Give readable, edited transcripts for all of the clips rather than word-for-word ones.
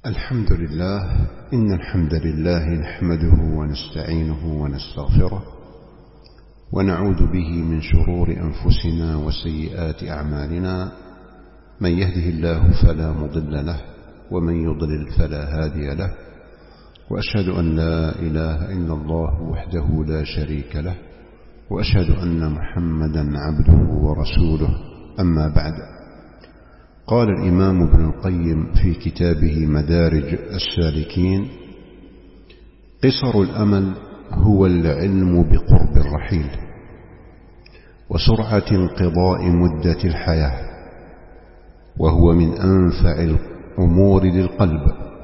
الحمد لله. إن الحمد لله نحمده ونستعينه ونستغفره ونعوذ به من شرور أنفسنا وسيئات أعمالنا. من يهده الله فلا مضل له ومن يضلل فلا هادي له، وأشهد أن لا إله إلا الله وحده لا شريك له، وأشهد أن محمدا عبده ورسوله. أما بعد، قال الإمام ابن القيم في كتابه مدارج السالكين: قصر الأمل هو العلم بقرب الرحيل وسرعة انقضاء مدة الحياة، وهو من أنفع الأمور للقلب،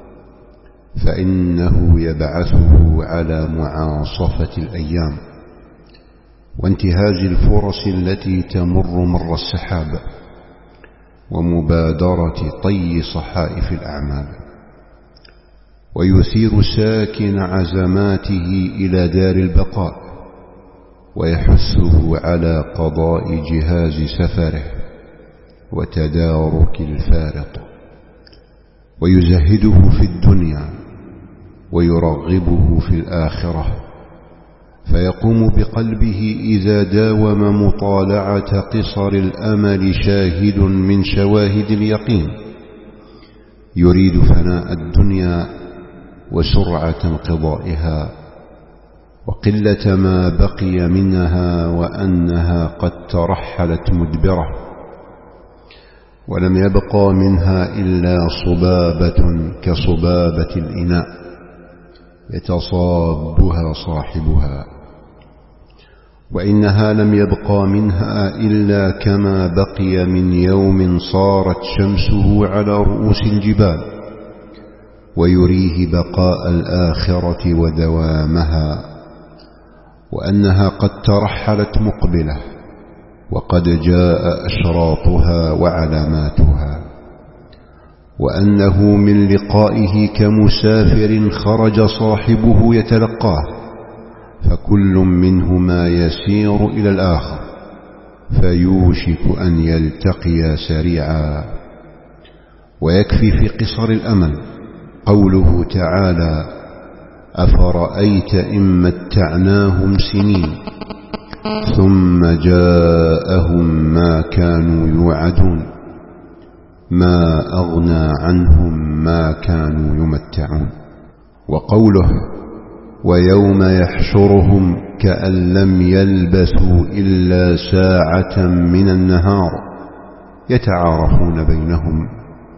فإنه يبعثه على معاصفة الأيام وانتهاز الفرص التي تمر مر السحاب، ومبادرة طي صحائف الأعمال، ويثير ساكن عزماته إلى دار البقاء، ويحثه على قضاء جهاز سفره وتدارك الفارط، ويزهده في الدنيا ويرغبه في الآخرة، فيقوم بقلبه إذا داوم مطالعة قصر الأمل شاهد من شواهد اليقين، يريد فناء الدنيا وسرعة انقضائها وقلة ما بقي منها، وأنها قد ترحلت مدبرة، ولم يبقى منها إلا صبابة كصبابة الإناء يتصابها صاحبها، وإنها لم يبقى منها إلا كما بقي من يوم صارت شمسه على رؤوس الجبال، ويريه بقاء الآخرة ودوامها، وأنها قد ترحلت مقبلة وقد جاء أشراطها وعلاماتها، وأنه من لقائه كمسافر خرج صاحبه يتلقاه، فكل منهما يسير إلى الآخر فيوشك أن يلتقيا سريعا. ويكفي في قصر الأمل قوله تعالى: أفرأيت إن متعناهم سنين ثم جاءهم ما كانوا يوعدون ما أغنى عنهم ما كانوا يمتعون. وقوله: ويوم يحشرهم كأن لم يلبثوا إلا ساعة من النهار يتعارفون بينهم.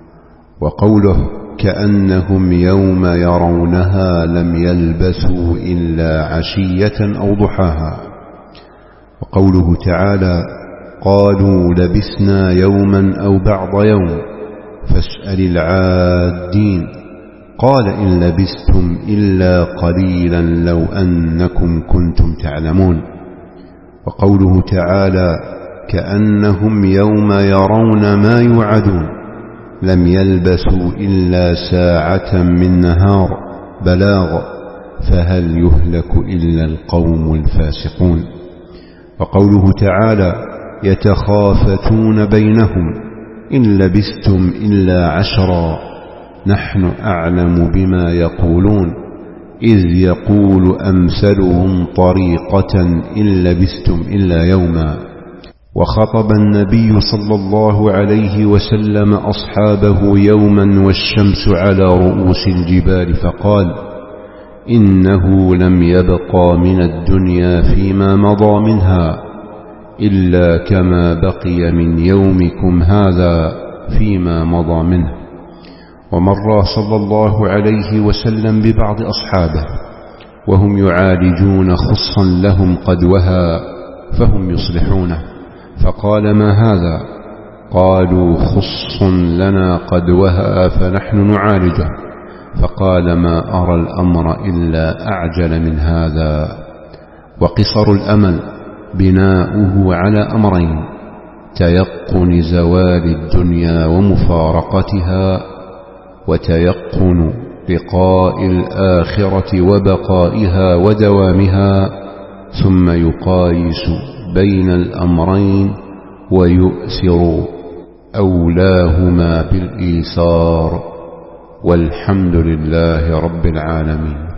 وقوله: كأنهم يوم يرونها لم يلبثوا إلا عشية أو ضحاها. وقوله تعالى: قالوا لبثنا يوما أو بعض يوم فاسأل العادين قال إن لبثتم إلا قليلا لو أنكم كنتم تعلمون. وقوله تعالى: كأنهم يوم يرون ما يوعدون لم يلبثوا إلا ساعة من نهار بلاغ فهل يهلك إلا القوم الفاسقون. وقوله تعالى: يتخافتون بينهم إن لبثتم إلا عشرا نحن أعلم بما يقولون إذ يقول أمثلهم طريقة إن لبثتم إلا يوما. وخطب النبي صلى الله عليه وسلم أصحابه يوما والشمس على رؤوس الجبال فقال: إنه لم يبقى من الدنيا فيما مضى منها إلا كما بقي من يومكم هذا فيما مضى منه. ومر صلى الله عليه وسلم ببعض أصحابه وهم يعالجون خصا لهم قد وهى فهم يصلحونه، فقال: ما هذا؟ قالوا: خص لنا قد وهى فنحن نعالجه. فقال: ما أرى الأمر إلا أعجل من هذا. وقصر الأمل بناؤه على أمرين: تيقن زوال الدنيا ومفارقتها، وتيقن لقاء الآخرة وبقائها ودوامها، ثم يقايس بين الأمرين ويؤثر أولاهما بالإيثار والحمد لله رب العالمين.